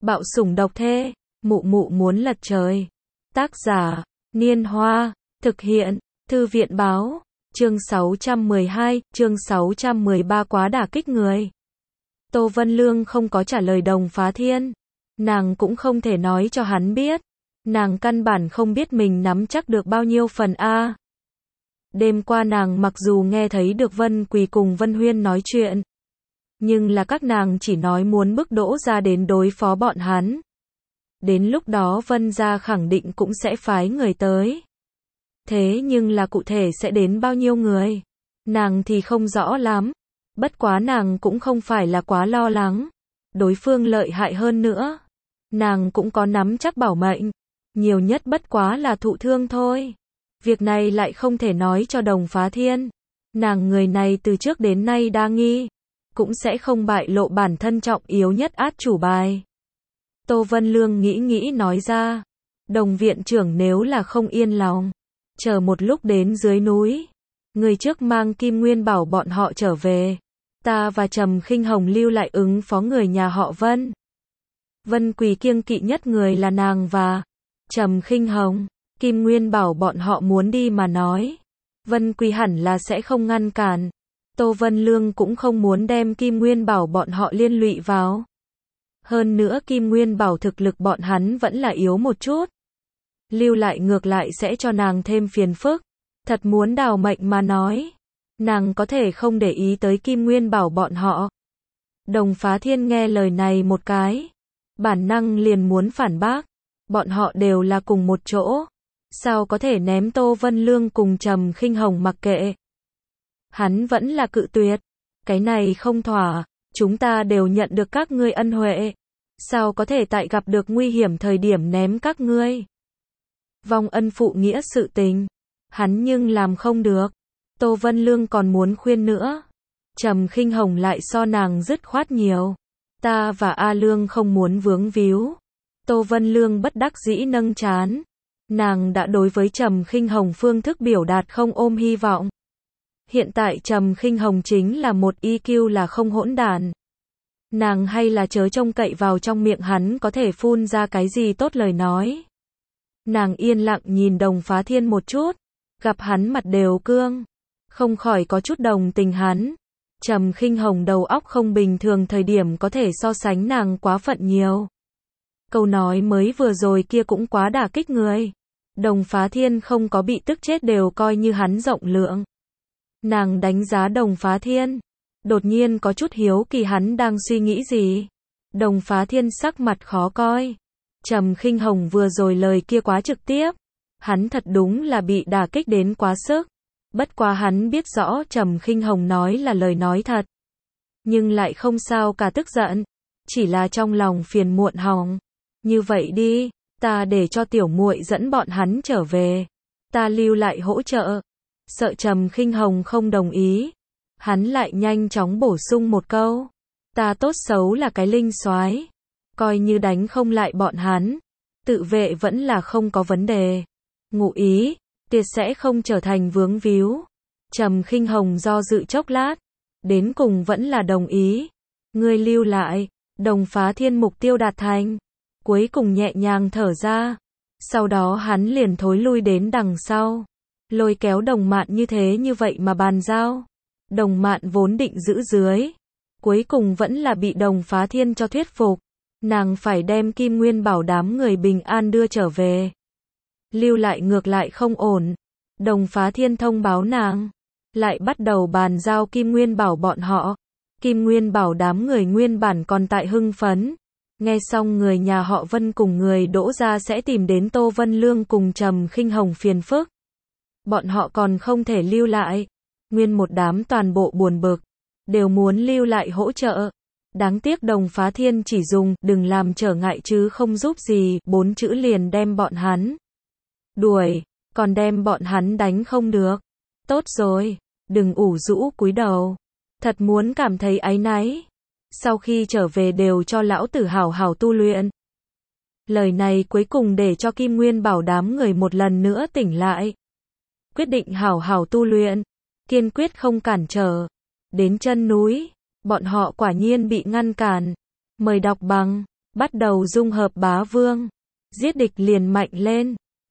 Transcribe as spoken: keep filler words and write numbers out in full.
Bạo sủng độc thê, mụ mụ muốn lật trời. Tác giả, Niên Hoa, thực hiện, Thư viện Báo, chương sáu trăm mười hai, chương sáu trăm mười ba quá đả kích người. Tô Vân Lương không có trả lời Đồng Phá Thiên. Nàng cũng không thể nói cho hắn biết. Nàng căn bản không biết mình nắm chắc được bao nhiêu phần A. Đêm qua nàng mặc dù nghe thấy được Vân Quỳ cùng Vân Huyên nói chuyện, nhưng là các nàng chỉ nói muốn bức Đỗ gia đến đối phó bọn hắn. Đến lúc đó Vân gia khẳng định cũng sẽ phái người tới. Thế nhưng là cụ thể sẽ đến bao nhiêu người, nàng thì không rõ lắm. Bất quá nàng cũng không phải là quá lo lắng. Đối phương lợi hại hơn nữa, nàng cũng có nắm chắc bảo mệnh. Nhiều nhất bất quá là thụ thương thôi. Việc này lại không thể nói cho Đồng Phá Thiên. Nàng người này từ trước đến nay đa nghi, cũng sẽ không bại lộ bản thân trọng yếu nhất át chủ bài. Tô Vân Lương nghĩ nghĩ nói ra. Đồng viện trưởng nếu là không yên lòng, chờ một lúc đến dưới núi, người trước mang Kim Nguyên bảo bọn họ trở về. Ta và Trầm Khinh Hồng lưu lại ứng phó người nhà họ Vân. Vân Quỳ kiêng kỵ nhất người là nàng và Trầm Khinh Hồng. Kim Nguyên bảo bọn họ muốn đi mà nói, Vân Quỳ hẳn là sẽ không ngăn cản. Tô Vân Lương cũng không muốn đem Kim Nguyên bảo bọn họ liên lụy vào. Hơn nữa Kim Nguyên bảo thực lực bọn hắn vẫn là yếu một chút. Lưu lại ngược lại sẽ cho nàng thêm phiền phức. Thật muốn đào mệnh mà nói, nàng có thể không để ý tới Kim Nguyên bảo bọn họ. Đồng Phá Thiên nghe lời này một cái, bản năng liền muốn phản bác. Bọn họ đều là cùng một chỗ, sao có thể ném Tô Vân Lương cùng Trầm Khinh Hồng mặc kệ. Hắn vẫn là cự tuyệt. Cái này không thỏa, chúng ta đều nhận được các ngươi ân huệ, sao có thể tại gặp được nguy hiểm thời điểm ném các ngươi. Vong ân phụ nghĩa sự tình, hắn nhưng làm không được. Tô Vân Lương còn muốn khuyên nữa. Trầm Khinh Hồng lại so nàng dứt khoát nhiều. Ta và A Lương không muốn vướng víu. Tô Vân Lương bất đắc dĩ nâng trán. Nàng đã đối với Trầm Khinh Hồng phương thức biểu đạt không ôm hy vọng. Hiện tại Trầm Khinh Hồng chính là một i kiu là không hỗn đản. Nàng hay là chớ trông cậy vào trong miệng hắn có thể phun ra cái gì tốt lời nói. Nàng yên lặng nhìn Đồng Phá Thiên một chút, gặp hắn mặt đều cương, không khỏi có chút đồng tình hắn. Trầm Khinh Hồng đầu óc không bình thường thời điểm có thể so sánh nàng quá phận nhiều. Câu nói mới vừa rồi kia cũng quá đả kích người. Đồng Phá Thiên không có bị tức chết đều coi như hắn rộng lượng. Nàng đánh giá Đồng Phá Thiên, đột nhiên có chút hiếu kỳ hắn đang suy nghĩ gì. Đồng Phá Thiên sắc mặt khó coi. Trầm Khinh Hồng vừa rồi lời kia quá trực tiếp, hắn thật đúng là bị đả kích đến quá sức. Bất quá hắn biết rõ Trầm Khinh Hồng nói là lời nói thật, nhưng lại không sao cả tức giận, chỉ là trong lòng phiền muộn hỏng. Như vậy đi, ta để cho tiểu muội dẫn bọn hắn trở về, ta lưu lại hỗ trợ. Sợ Trầm Khinh Hồng không đồng ý, hắn lại nhanh chóng bổ sung một câu, ta tốt xấu là cái linh soái, coi như đánh không lại bọn hắn, tự vệ vẫn là không có vấn đề. Ngụ ý, tiệt sẽ không trở thành vướng víu. Trầm Khinh Hồng do dự chốc lát, đến cùng vẫn là đồng ý. Ngươi lưu lại. Đồng Phá Thiên mục tiêu đạt thành, cuối cùng nhẹ nhàng thở ra. Sau đó hắn liền thối lui đến đằng sau, lôi kéo Đồng Mạn như thế như vậy mà bàn giao. Đồng Mạn vốn định giữ dưới, cuối cùng vẫn là bị Đồng Phá Thiên cho thuyết phục. Nàng phải đem Kim Nguyên bảo đám người bình an đưa trở về. Lưu lại ngược lại không ổn. Đồng Phá Thiên thông báo nàng, lại bắt đầu bàn giao Kim Nguyên bảo bọn họ. Kim Nguyên bảo đám người nguyên bản còn tại hưng phấn. Nghe xong người nhà họ Vân cùng người Đỗ gia sẽ tìm đến Tô Vân Lương cùng Trầm Khinh Hồng phiền phức. Bọn họ còn không thể lưu lại. Nguyên một đám toàn bộ buồn bực, đều muốn lưu lại hỗ trợ. Đáng tiếc Đồng Phá Thiên chỉ dùng đừng làm trở ngại chứ không giúp gì bốn chữ liền đem bọn hắn đuổi, còn đem bọn hắn đánh không được. Tốt rồi, đừng ủ rũ cúi đầu. Thật muốn cảm thấy áy náy. Sau khi trở về đều cho lão tử hảo hảo tu luyện. Lời này cuối cùng để cho Kim Nguyên bảo đám người một lần nữa tỉnh lại. Quyết định hảo hảo tu luyện, kiên quyết không cản trở. Đến chân núi, bọn họ quả nhiên bị ngăn cản. Mời đọc bằng bắt đầu dung hợp bá vương. Giết địch liền mạnh lên.